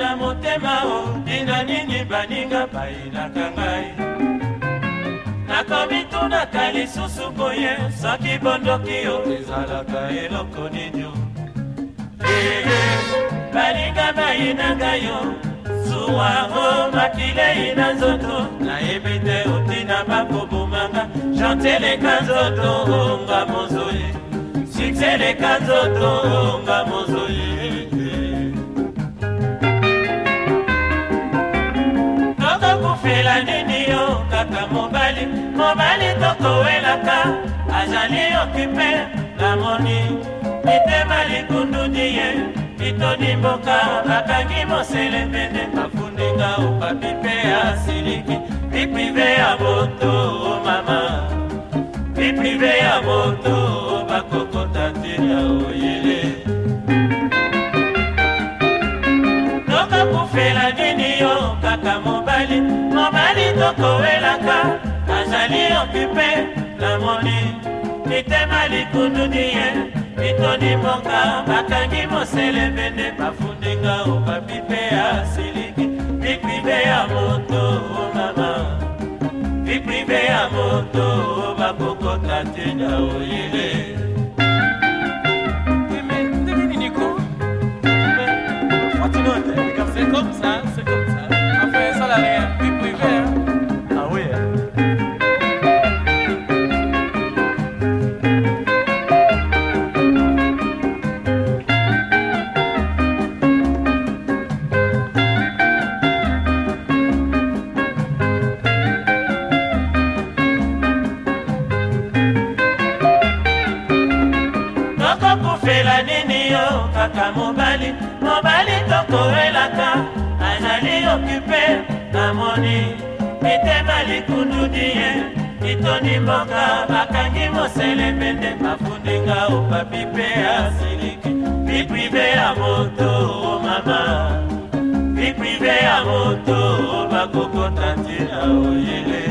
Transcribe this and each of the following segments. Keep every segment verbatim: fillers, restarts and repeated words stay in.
na motema o dina nini baninga bayinaka ngai nakomitunaka lisusu boye soki bondoki yo ezalaka eloko nini baninga bayinanga yo zuwa o makile ina nzoto nayebi te otina bakobomanga chanteleka nzoto nga mozoye sukseleka nzoto nga mozoye kofela nini yo kaka mobali mobali tokowelaka azali okipe namoni mitema likundudi ye mitoni mboka bakangi mosele mene bafundinga opapi mpe asiliki biprive ya moto mama biprive ya moto bakokota tina oyele tokakufela nini yo kaka mobali mobali tokowelaka azali okipe namoni mitema likundudi ye mitoni mboka bakangi mosele mene bafundinga opapi mpe asiliki biprive ya moto mama biprive ya moto bakokota tina oyele c'est comme ça, c'est comme ça. Enfin, ça n'a rien. Puis privé, hein. Ah oui. Noko kufela nini yo kaka mobali mobali tokowelaka azali okipe namoni mitema likundudi ye mitoni mboka bakangi mosele mende bafundinga opapi mpe asiliki biprive ya moto mama biprive ya moto bakokota ntina oyele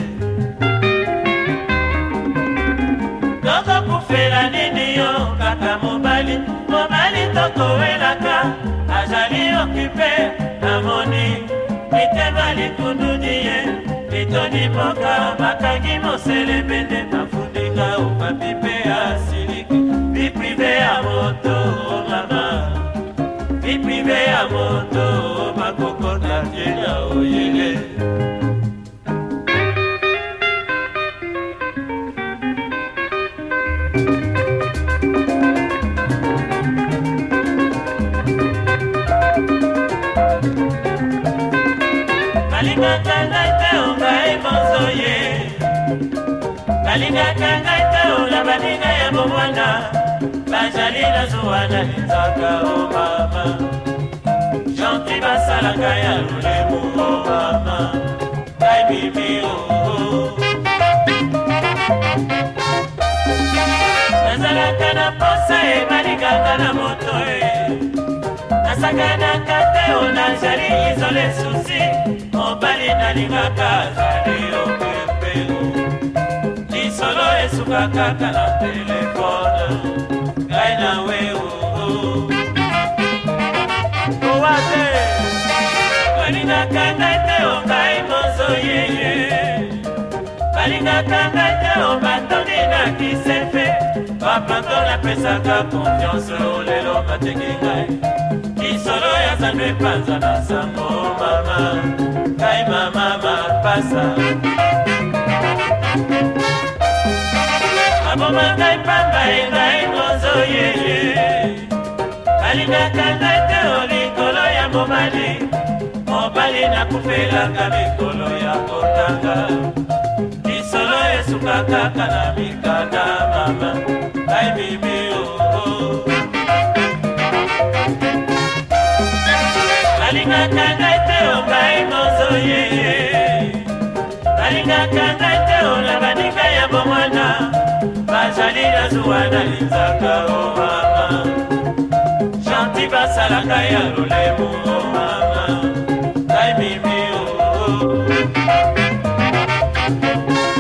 tokokufela nini yo kaka mobali mobali tokowelaka azali okipe namoni mitema likundudi ye mitoni mboka bakangi mosele mende bafundinga opapi mpe asiliki biprive ya moto mama biprive ya moto bakokota ntina oyele balingaka ngai te o ngai mozoye balingaka ngai te o na baninga ya bomwana bazali na zuwa na linzaka o mama janti basalaka ya lolemo o mama ngai mimi o nazalaka na posa e balingaka na moto e nasakanaka te o nazali izole susi mobali nalingaka azali opepelo lisolo esuka kaka na telefone ngai nawe oo owa te balingaka ngai te o ngai mozoyeye balingaka ngai te o batoni na kisefe bapanto napesaka konfiance o lelo bateki ngai kisolo ya zando epanza na sango mama ngai mama mapasa aboma ngai pamba e ngai mozoyeye balingaka ngai te o likolo ya mobali mobali nakufelaka mikolo ya kotanga kisolo esuka kaka na mikanda mama ngai bibi oo balingaka ngai te o ngai mozoyeye balingaka ngai te o na baninga ya bomwana bazali na zuwa na linzaka o mama janti basalaka ya lolemo o mama ngai mimi o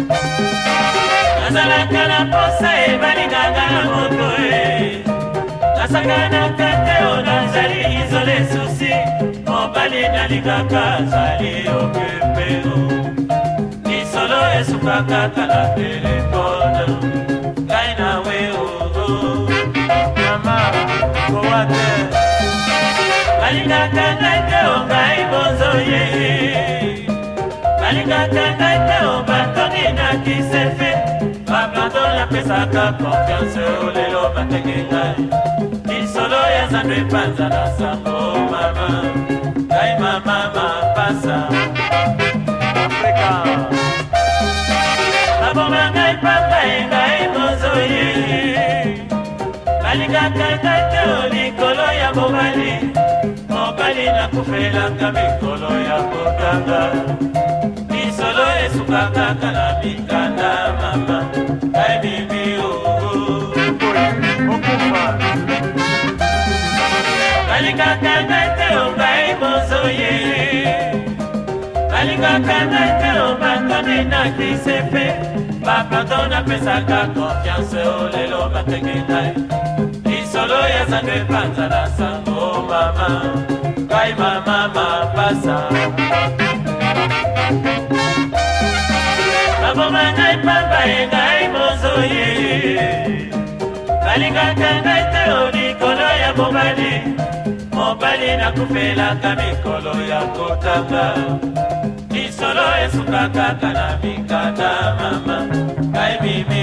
nazalaka na posa e balingaka na moto e Nasakana kate onazali isole souci mobali nalingaka zali okupeo Nisolo esukaka kana telefone Ngai nawe oo Mama kowate Balingaka ngai te o ngai bonzo ye Balingaka ngai te o batoni na kisefe Bablanto na pesaka confiance o lelo batenge ngai Nisolo ya zandwe panza na sango mama Ngai mama mapasa Afrika Maboma ngai papa ngai bonzo ye Balingaka ngai te o likolo ya mobali Mobali na kufelanga mikolo ya kotanga Nisolo esukaka kana mikanda mama Ngai bibi oo Okufa Balingaka ngai te o ngai bonzo ye Balingaka ngai te o batoni na kisefe Baplanto na pesaka confiance o lelo batenge ngai Nisolo ya zandwe panza na sango mama Ngai mama mapasa Maboma ngai papa ngai bonzo ye Balingaka ngai te o likolo ya mobali Mobali na kufelaka mikolo ya kotanga Nisolo esukaka kana mikanda mama Ngai bibi